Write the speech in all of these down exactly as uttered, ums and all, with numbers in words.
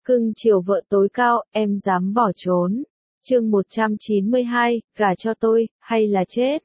Cưng chiều vợ tối cao, em dám bỏ trốn. Chương một trăm chín mươi hai, gả cho tôi, hay là chết?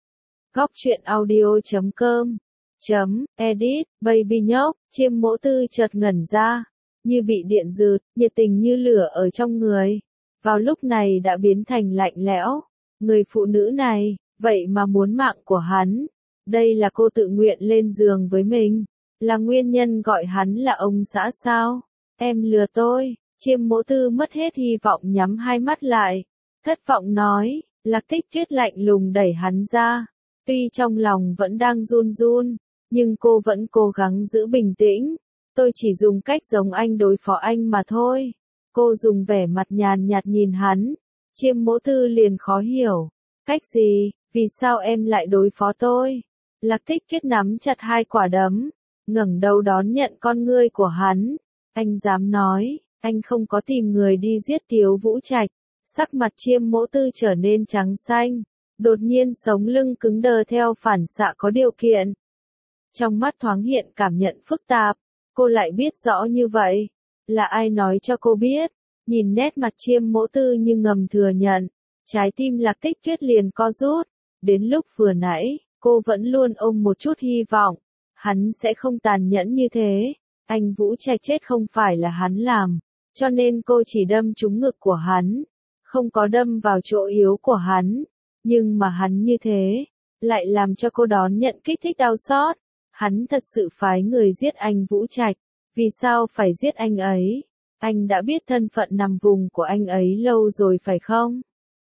Góc truyện audio chấm com chấm edit, baby nhóc, Chiêm Mỗ Tư chợt ngẩn ra, như bị điện giật, nhiệt tình như lửa ở trong người. Vào lúc này đã biến thành lạnh lẽo. Người phụ nữ này, vậy mà muốn mạng của hắn. Đây là cô tự nguyện lên giường với mình. Là nguyên nhân gọi hắn là ông xã sao? Em lừa tôi. Chiêm Mỗ Tư mất hết hy vọng nhắm hai mắt lại. Thất vọng nói, Lạc Tích Tuyết lạnh lùng đẩy hắn ra. Tuy trong lòng vẫn đang run run, nhưng cô vẫn cố gắng giữ bình tĩnh. Tôi chỉ dùng cách giống anh đối phó anh mà thôi. Cô dùng vẻ mặt nhàn nhạt nhìn hắn. Chiêm Mỗ Tư liền khó hiểu. Cách gì, vì sao em lại đối phó tôi? Lạc Tích Tuyết nắm chặt hai quả đấm, ngẩng đầu đón nhận con ngươi của hắn. Anh dám nói, anh không có tìm người đi giết Tiếu Vũ Trạch. Sắc mặt Chiêm Mỗ Tư trở nên trắng xanh, đột nhiên sống lưng cứng đờ theo phản xạ có điều kiện. Trong mắt thoáng hiện cảm nhận phức tạp, cô lại biết rõ như vậy. Là ai nói cho cô biết? Nhìn nét mặt Chiêm Mỗ Tư như ngầm thừa nhận, trái tim Lạc Tích Tuyết liền co rút. Đến lúc vừa nãy, cô vẫn luôn ôm một chút hy vọng, hắn sẽ không tàn nhẫn như thế. Anh Vũ Trạch chết không phải là hắn làm, cho nên cô chỉ đâm trúng ngực của hắn, không có đâm vào chỗ yếu của hắn. Nhưng mà hắn như thế, lại làm cho cô đón nhận kích thích đau xót. Hắn thật sự phái người giết anh Vũ Trạch. Vì sao phải giết anh ấy? Anh đã biết thân phận nằm vùng của anh ấy lâu rồi phải không?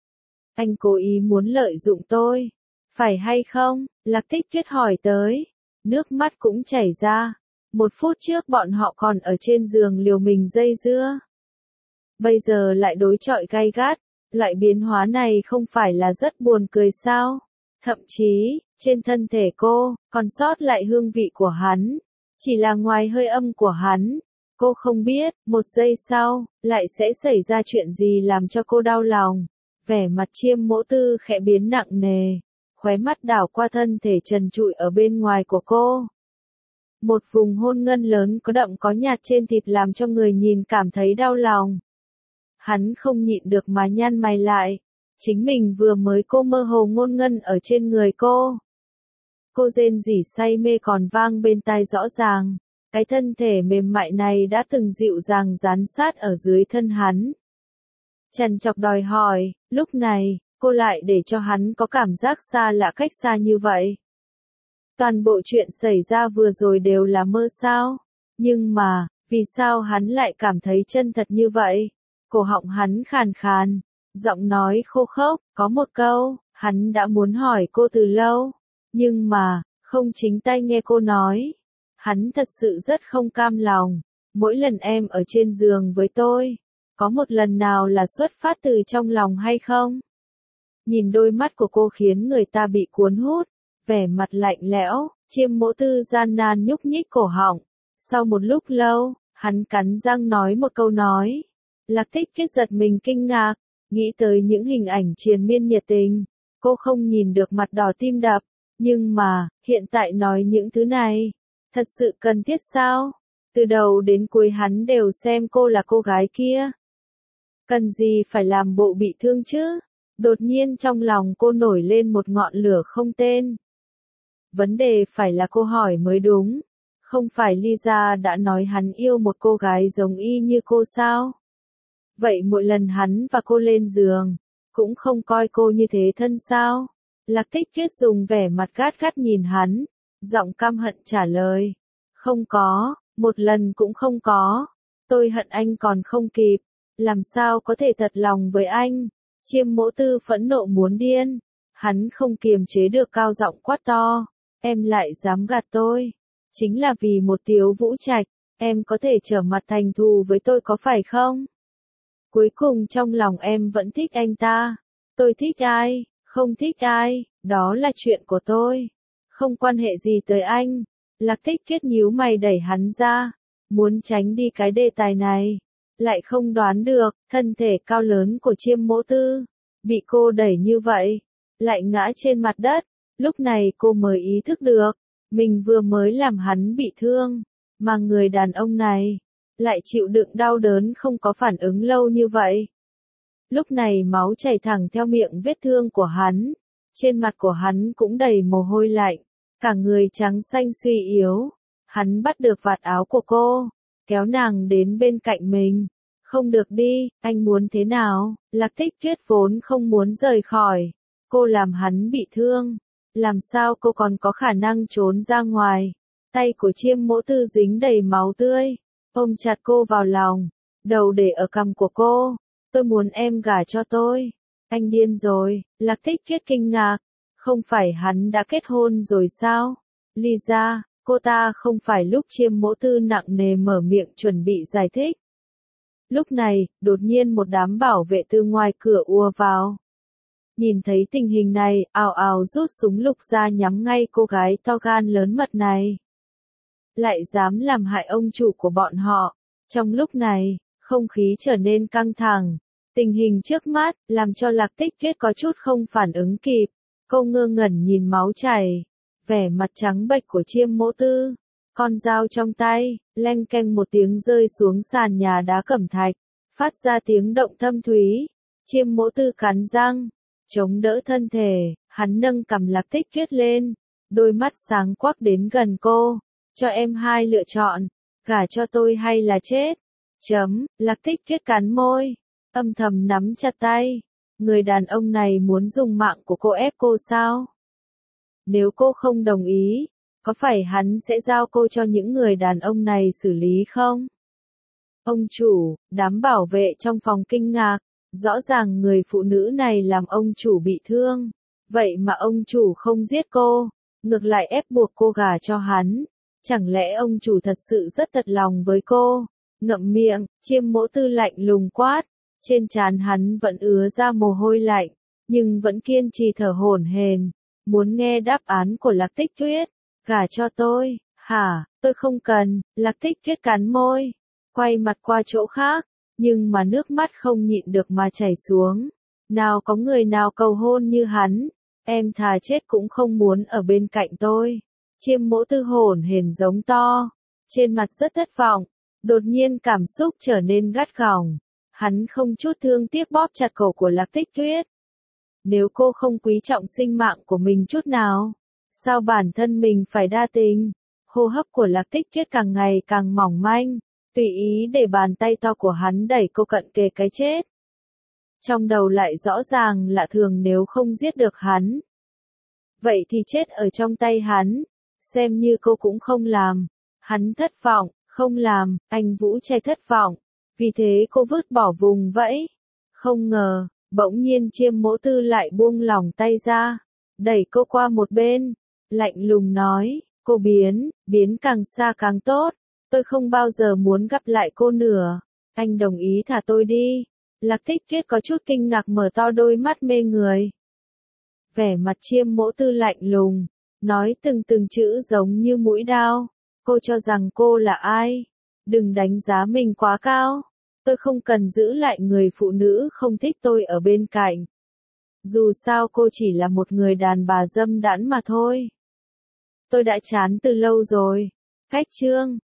Anh cố ý muốn lợi dụng tôi, phải hay không? Lạc Tích Tuyết hỏi tới, nước mắt cũng chảy ra. Một phút trước bọn họ còn ở trên giường liều mình dây dưa. Bây giờ lại đối chọi gay gắt, loại biến hóa này không phải là rất buồn cười sao? Thậm chí, trên thân thể cô, còn sót lại hương vị của hắn. Chỉ là ngoài hơi âm của hắn. Cô không biết, một giây sau, lại sẽ xảy ra chuyện gì làm cho cô đau lòng. Vẻ mặt Chiêm Mỗ Tư khẽ biến nặng nề, khóe mắt đảo qua thân thể trần trụi ở bên ngoài của cô. Một vùng hôn ngân lớn có đậm có nhạt trên thịt làm cho người nhìn cảm thấy đau lòng. Hắn không nhịn được mà nhăn mày lại. Chính mình vừa mới cô mơ hồ ngôn ngân ở trên người cô. Cô rên rỉ say mê còn vang bên tai rõ ràng. Cái thân thể mềm mại này đã từng dịu dàng dán sát ở dưới thân hắn. Trằn trọc đòi hỏi, lúc này, cô lại để cho hắn có cảm giác xa lạ cách xa như vậy. Toàn bộ chuyện xảy ra vừa rồi đều là mơ sao? Nhưng mà, vì sao hắn lại cảm thấy chân thật như vậy? Cổ họng hắn khàn khàn, giọng nói khô khốc, có một câu, hắn đã muốn hỏi cô từ lâu. Nhưng mà, không chính tay nghe cô nói. Hắn thật sự rất không cam lòng. Mỗi lần em ở trên giường với tôi, có một lần nào là xuất phát từ trong lòng hay không? Nhìn đôi mắt của cô khiến người ta bị cuốn hút, vẻ mặt lạnh lẽo. Chiêm Mỗ Tư gian nan nhúc nhích cổ họng. Sau một lúc lâu, hắn cắn răng nói một câu nói. Lạc Tích Tuyết giật mình kinh ngạc, nghĩ tới những hình ảnh triền miên nhiệt tình. Cô không nhìn được mặt đỏ tim đập. Nhưng mà, hiện tại nói những thứ này, thật sự cần thiết sao? Từ đầu đến cuối hắn đều xem cô là cô gái kia. Cần gì phải làm bộ bị thương chứ? Đột nhiên trong lòng cô nổi lên một ngọn lửa không tên. Vấn đề phải là cô hỏi mới đúng. Không phải Lisa đã nói hắn yêu một cô gái giống y như cô sao? Vậy mỗi lần hắn và cô lên giường, cũng không coi cô như thế thân sao? Lạc Tích Tuyết dùng vẻ mặt gắt gắt nhìn hắn, giọng căm hận trả lời. Không có, một lần cũng không có. Tôi hận anh còn không kịp, làm sao có thể thật lòng với anh? Chiêm Mỗ Tư phẫn nộ muốn điên, hắn không kiềm chế được cao giọng quát to. Em lại dám gạt tôi, chính là vì một Tiếu Vũ Trạch, em có thể trở mặt thành thù với tôi có phải không? Cuối cùng trong lòng em vẫn thích anh ta. Tôi thích ai, không thích ai, đó là chuyện của tôi. Không quan hệ gì tới anh. Lạc Tích Tuyết nhíu mày đẩy hắn ra, muốn tránh đi cái đề tài này. Lại không đoán được, thân thể cao lớn của Chiêm Mỗ Tư, bị cô đẩy như vậy, lại ngã trên mặt đất. Lúc này cô mới ý thức được, mình vừa mới làm hắn bị thương, mà người đàn ông này, lại chịu đựng đau đớn không có phản ứng lâu như vậy. Lúc này máu chảy thẳng theo miệng vết thương của hắn, trên mặt của hắn cũng đầy mồ hôi lạnh, cả người trắng xanh suy yếu. Hắn bắt được vạt áo của cô, kéo nàng đến bên cạnh mình. Không được đi, anh muốn thế nào? Lạc Tích Tuyết vốn không muốn rời khỏi. Cô làm hắn bị thương. Làm sao cô còn có khả năng trốn ra ngoài? Tay của Chiêm Mỗ Tư dính đầy máu tươi, ôm chặt cô vào lòng, đầu để ở cằm của cô. Tôi muốn em gả cho tôi. Anh điên rồi, Lạc Tích Tuyết kinh ngạc. Không phải hắn đã kết hôn rồi sao? Lisa, cô ta không phải. Lúc Chiêm Mỗ Tư nặng nề mở miệng chuẩn bị giải thích. Lúc này, đột nhiên một đám bảo vệ từ ngoài cửa ùa vào. Nhìn thấy tình hình này, ào ào rút súng lục ra nhắm ngay cô gái to gan lớn mật này. Lại dám làm hại ông chủ của bọn họ. Trong lúc này, không khí trở nên căng thẳng. Tình hình trước mắt, làm cho Lạc Tích Tuyết có chút không phản ứng kịp. Cô ngơ ngẩn nhìn máu chảy, vẻ mặt trắng bệch của Chiêm Mỗ Tư. Con dao trong tay, leng keng một tiếng rơi xuống sàn nhà đá cẩm thạch, phát ra tiếng động thâm thúy. Chiêm Mỗ Tư cắn răng, chống đỡ thân thể, hắn nâng cằm Lạc Tích Tuyết lên, đôi mắt sáng quắc đến gần cô. Cho em hai lựa chọn, gả cho tôi hay là chết. Chấm, Lạc Tích Tuyết cắn môi, âm thầm nắm chặt tay. Người đàn ông này muốn dùng mạng của cô ép cô sao? Nếu cô không đồng ý, có phải hắn sẽ giao cô cho những người đàn ông này xử lý không? Ông chủ, đám bảo vệ trong phòng kinh ngạc, rõ ràng người phụ nữ này làm ông chủ bị thương. Vậy mà ông chủ không giết cô, ngược lại ép buộc cô gả cho hắn. Chẳng lẽ ông chủ thật sự rất thật lòng với cô? Ngậm miệng, Chiêm Mỗ Tư lạnh lùng quát. Trên trán hắn vẫn ứa ra mồ hôi lạnh, nhưng vẫn kiên trì thở hổn hển, muốn nghe đáp án của Lạc Tích Tuyết. Gả cho tôi, hả, tôi không cần. Lạc Tích Tuyết cắn môi, quay mặt qua chỗ khác, nhưng mà nước mắt không nhịn được mà chảy xuống. Nào có người nào cầu hôn như hắn, em thà chết cũng không muốn ở bên cạnh tôi. Chiêm Mỗ Tư hổn hển giống to, trên mặt rất thất vọng, đột nhiên cảm xúc trở nên gắt gỏng. Hắn không chút thương tiếc bóp chặt cổ của Lạc Tích Tuyết. Nếu cô không quý trọng sinh mạng của mình chút nào, sao bản thân mình phải đa tình? Hô hấp của Lạc Tích Tuyết càng ngày càng mỏng manh, tùy ý để bàn tay to của hắn đẩy cô cận kề cái chết. Trong đầu lại rõ ràng lạ thường, nếu không giết được hắn, vậy thì chết ở trong tay hắn, xem như cô cũng không làm. Hắn thất vọng, không làm, anh Vũ Trai thất vọng, vì thế cô vứt bỏ vùng vẫy. Không ngờ, bỗng nhiên Chiêm Mỗ Tư lại buông lỏng tay ra, đẩy cô qua một bên, lạnh lùng nói, cô biến, biến càng xa càng tốt, tôi không bao giờ muốn gặp lại cô nữa, anh đồng ý thả tôi đi. Lạc Tích Tuyết có chút kinh ngạc mở to đôi mắt mê người. Vẻ mặt Chiêm Mỗ Tư lạnh lùng, nói từng từng chữ giống như mũi đao, cô cho rằng cô là ai? Đừng đánh giá mình quá cao. Tôi không cần giữ lại người phụ nữ không thích tôi ở bên cạnh. Dù sao cô chỉ là một người đàn bà dâm đãn mà thôi. Tôi đã chán từ lâu rồi. Cách chương